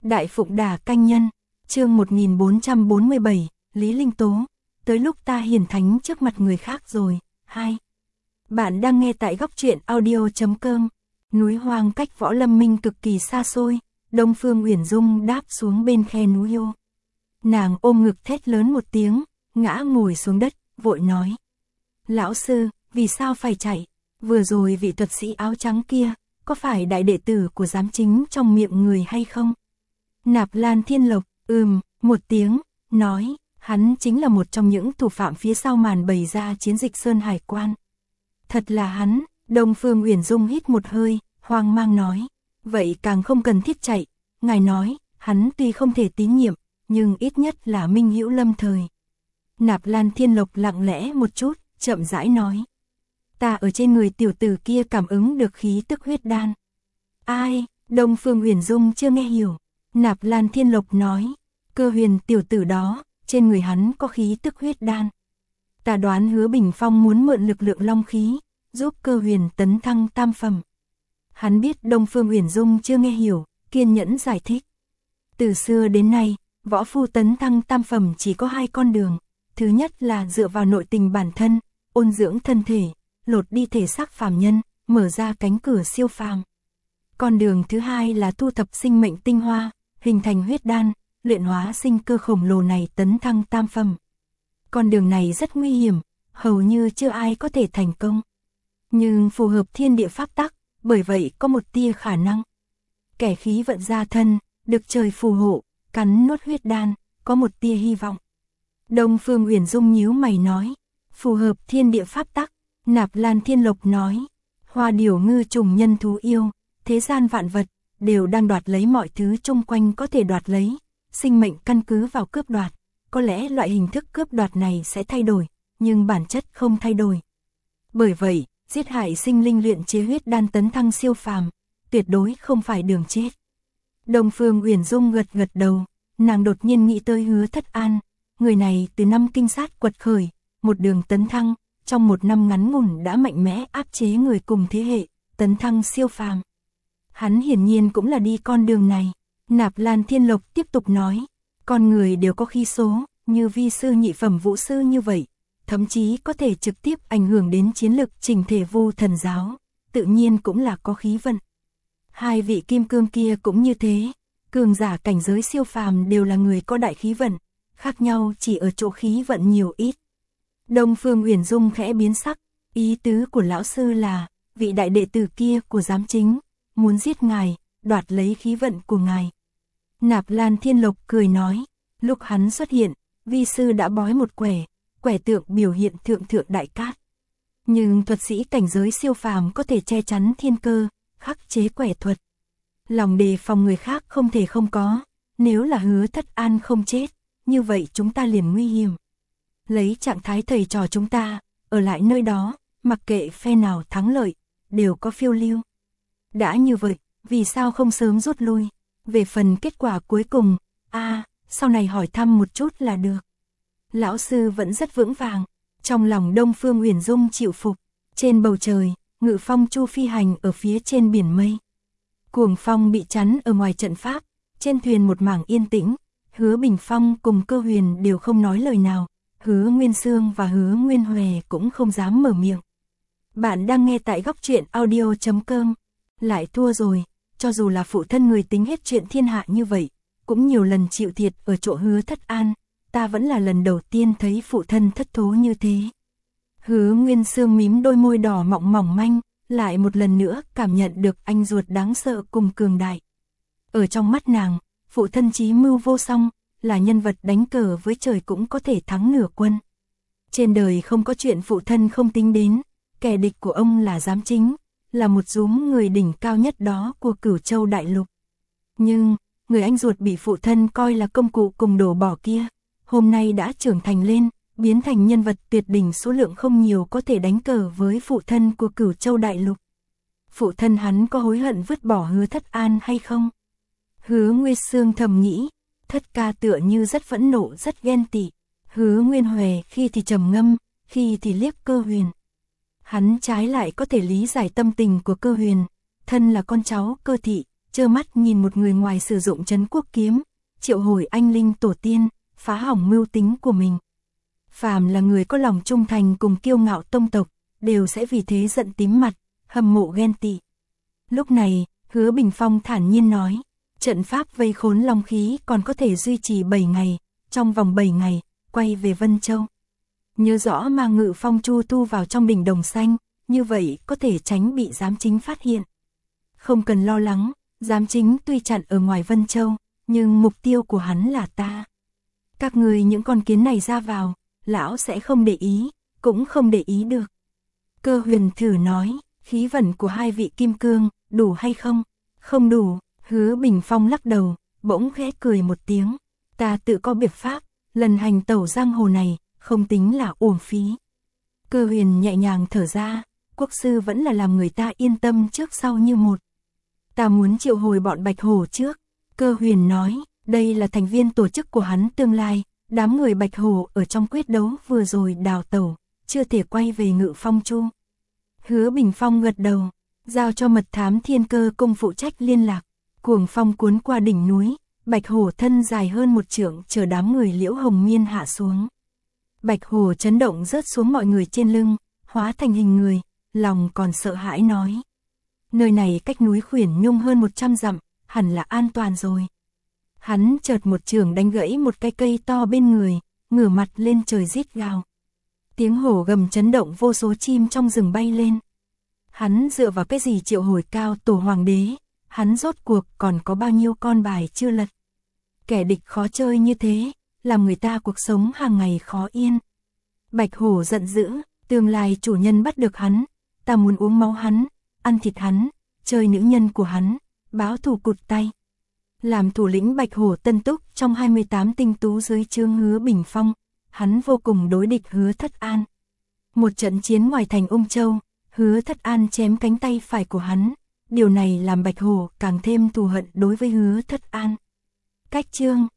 Đại Phụng Đà Canh Nhân, chương 1447, Lý Linh Tố, tới lúc ta hiển thánh trước mặt người khác rồi. 2. Bạn đang nghe tại góc truyện audio.com. Núi hoang cách Võ Lâm Minh cực kỳ xa xôi, Đông Phương Uyển Dung đáp xuống bên khe núi yêu. Nàng ôm ngực thét lớn một tiếng, ngã ngồi xuống đất, vội nói: Lão sư, vì sao phải chạy? Vừa rồi vị thuật sĩ áo trắng kia, có phải đại đệ tử của giám chính trong miệng người hay không? Nạp Lan Thiên Lộc, một tiếng, nói, hắn chính là một trong những thủ phạm phía sau màn bày ra chiến dịch Sơn Hải Quan. Thật là hắn. Đông Phương Uyển Dung hít một hơi, hoang mang nói, vậy càng không cần thiết chạy, ngài nói, hắn tuy không thể tín nhiệm, nhưng ít nhất là minh hữu lâm thời. Nạp Lan Thiên Lộc lặng lẽ một chút, chậm rãi nói, ta ở trên người tiểu tử kia cảm ứng được khí tức huyết đan. Ai? Đông Phương Uyển Dung chưa nghe hiểu. Nạp Lan Thiên Lộc nói, Cơ Huyền tiểu tử đó, trên người hắn có khí tức huyết đan. Ta đoán Hứa Bình Phong muốn mượn lực lượng long khí, giúp Cơ Huyền tấn thăng tam phẩm. Hắn biết Đông Phương Uyển Dung chưa nghe hiểu, kiên nhẫn giải thích. Từ xưa đến nay, võ phu tấn thăng tam phẩm chỉ có 2 con đường. Thứ nhất là dựa vào nội tình bản thân, ôn dưỡng thân thể, lột đi thể xác phàm nhân, mở ra cánh cửa siêu phàm. Con đường thứ hai là thu thập sinh mệnh tinh hoa, hình thành huyết đan, luyện hóa sinh cơ khổng lồ này tấn thăng tam phẩm. Con đường này rất nguy hiểm, hầu như chưa ai có thể thành công. Nhưng phù hợp thiên địa pháp tắc, bởi vậy có một tia khả năng. Kẻ khí vận gia thân, được trời phù hộ, cắn nuốt huyết đan, có một tia hy vọng. Đông Phương Uyển Dung nhíu mày nói, phù hợp thiên địa pháp tắc. Nạp Lan Thiên Lộc nói, hoa điểu ngư trùng nhân thú yêu, thế gian vạn vật, đều đang đoạt lấy mọi thứ chung quanh có thể đoạt lấy, sinh mệnh căn cứ vào cướp đoạt. Có lẽ loại hình thức cướp đoạt này sẽ thay đổi, nhưng bản chất không thay đổi. Bởi vậy, giết hại sinh linh luyện chế huyết đan tấn thăng siêu phàm, tuyệt đối không phải đường chết. Đông Phương Uyển Dung gật gật đầu, nàng đột nhiên nghĩ tới Hứa Thất An, người này từ năm kinh sát quật khởi, một đường tấn thăng, trong một năm ngắn ngủn đã mạnh mẽ áp chế người cùng thế hệ, tấn thăng siêu phàm. Hắn hiển nhiên cũng là đi con đường này. Nạp Lan Thiên Lộc tiếp tục nói, con người đều có khí số, như vi sư nhị phẩm vũ sư như vậy, thậm chí có thể trực tiếp ảnh hưởng đến chiến lực chỉnh thể Vu Thần giáo, tự nhiên cũng là có khí vận. 2 vị kim cương kia cũng như thế, cường giả cảnh giới siêu phàm đều là người có đại khí vận, khác nhau chỉ ở chỗ khí vận nhiều ít. Đông Phương Uyển Dung khẽ biến sắc, ý tứ của lão sư là, vị đại đệ tử kia của giám chính, muốn giết ngài, đoạt lấy khí vận của ngài. Nạp Lan Thiên Lộc cười nói, lúc hắn xuất hiện, vi sư đã bói một quẻ tượng biểu hiện thượng thượng đại cát. Nhưng thuật sĩ cảnh giới siêu phàm có thể che chắn thiên cơ, khắc chế quẻ thuật. Lòng đề phòng người khác không thể không có, nếu là Hứa Thất An không chết, như vậy chúng ta liền nguy hiểm. Lấy trạng thái thầy trò chúng ta, ở lại nơi đó, mặc kệ phe nào thắng lợi, đều có phiêu lưu. Đã như vậy, vì sao không sớm rút lui? Về phần kết quả cuối cùng, sau này hỏi thăm một chút là được. Lão sư vẫn rất vững vàng, trong lòng Đông Phương Uyển Dung chịu phục. Trên bầu trời, Ngự Phong Chu phi hành ở phía trên biển mây. Cuồng Phong bị chắn ở ngoài trận pháp, trên thuyền một mảng yên tĩnh, Hứa Bình Phong cùng Cơ Huyền đều không nói lời nào, Hứa Nguyên Sương và Hứa Nguyên Huệ cũng không dám mở miệng. Bạn đang nghe tại góc truyện audio.com. Lại thua rồi, cho dù là phụ thân người tính hết chuyện thiên hạ như vậy, cũng nhiều lần chịu thiệt ở chỗ Hứa Thất An, ta vẫn là lần đầu tiên thấy phụ thân thất thố như thế. Hứa Nguyên Sương mím đôi môi đỏ mọng mỏng manh, lại một lần nữa cảm nhận được anh ruột đáng sợ cùng cường đại. Ở trong mắt nàng, phụ thân chí mưu vô song, là nhân vật đánh cờ với trời cũng có thể thắng nửa quân. Trên đời không có chuyện phụ thân không tính đến, kẻ địch của ông là giám chính, là một dúm người đỉnh cao nhất đó của Cửu Châu Đại Lục. Nhưng, người anh ruột bị phụ thân coi là công cụ cùng đổ bỏ kia, hôm nay đã trưởng thành lên, biến thành nhân vật tuyệt đỉnh số lượng không nhiều có thể đánh cờ với phụ thân của Cửu Châu Đại Lục. Phụ thân hắn có hối hận vứt bỏ Hứa Thất An hay không? Hứa Nguyên Sương thầm nghĩ, Thất ca tựa như rất phẫn nộ rất ghen tị. Hứa Nguyên Huệ khi thì trầm ngâm, khi thì liếc Cơ Huyền. Hắn trái lại có thể lý giải tâm tình của Cơ Huyền, thân là con cháu Cơ thị, trơ mắt nhìn một người ngoài sử dụng trấn quốc kiếm, triệu hồi anh linh tổ tiên, phá hỏng mưu tính của mình. Phàm là người có lòng trung thành cùng kiêu ngạo tông tộc, đều sẽ vì thế giận tím mặt, hâm mộ ghen tị. Lúc này, Hứa Bình Phong thản nhiên nói, trận pháp vây khốn long khí còn có thể duy trì 7 ngày, trong vòng 7 ngày, quay về Vân Châu. Nhớ rõ mang Ngự Phong Chu tu vào trong bình đồng xanh, như vậy có thể tránh bị giám chính phát hiện. Không cần lo lắng, giám chính tuy chặn ở ngoài Vân Châu, nhưng mục tiêu của hắn là ta. Các người những con kiến này ra vào, lão sẽ không để ý, cũng không để ý được. Cơ Huyền thử nói, khí vận của hai vị kim cương, đủ hay không? Không đủ. Hứa Bình Phong lắc đầu, bỗng khẽ cười một tiếng. Ta tự có biện pháp, lần hành tẩu giang hồ này, không tính là uổng phí. Cơ Huyền nhẹ nhàng thở ra, quốc sư vẫn là làm người ta yên tâm trước sau như một. Ta muốn triệu hồi bọn Bạch Hổ trước. Cơ Huyền nói, đây là thành viên tổ chức của hắn tương lai, đám người Bạch Hổ ở trong quyết đấu vừa rồi đào tẩu, chưa thể quay về Ngự Phong Chu. Hứa Bình Phong gật đầu, giao cho mật thám Thiên Cơ Cung phụ trách liên lạc. Cuồng phong cuốn qua đỉnh núi, Bạch Hổ thân dài hơn 1 trượng chờ đám người Liễu Hồng Miên hạ xuống. Bạch Hổ chấn động rớt xuống mọi người trên lưng, hóa thành hình người, lòng còn sợ hãi nói. Nơi này cách núi Khuyển Nhung hơn 100 dặm, hẳn là an toàn rồi. Hắn chợt một chưởng đánh gãy một cái cây to bên người, ngửa mặt lên trời rít gào. Tiếng hổ gầm chấn động vô số chim trong rừng bay lên. Hắn dựa vào cái gì triệu hồi cao tổ hoàng đế, hắn rốt cuộc còn có bao nhiêu con bài chưa lật. Kẻ địch khó chơi như thế, làm người ta cuộc sống hàng ngày khó yên. Bạch Hổ giận dữ, tương lai chủ nhân bắt được hắn, ta muốn uống máu hắn, ăn thịt hắn, chơi nữ nhân của hắn, báo thù cụt tay. Làm thủ lĩnh Bạch Hổ Tân Túc trong 28 tinh tú dưới trướng Hứa Bình Phong, hắn vô cùng đối địch Hứa Thất An. Một trận chiến ngoài thành Ung Châu, Hứa Thất An chém cánh tay phải của hắn, điều này làm Bạch Hổ càng thêm thù hận đối với Hứa Thất An. Cách chương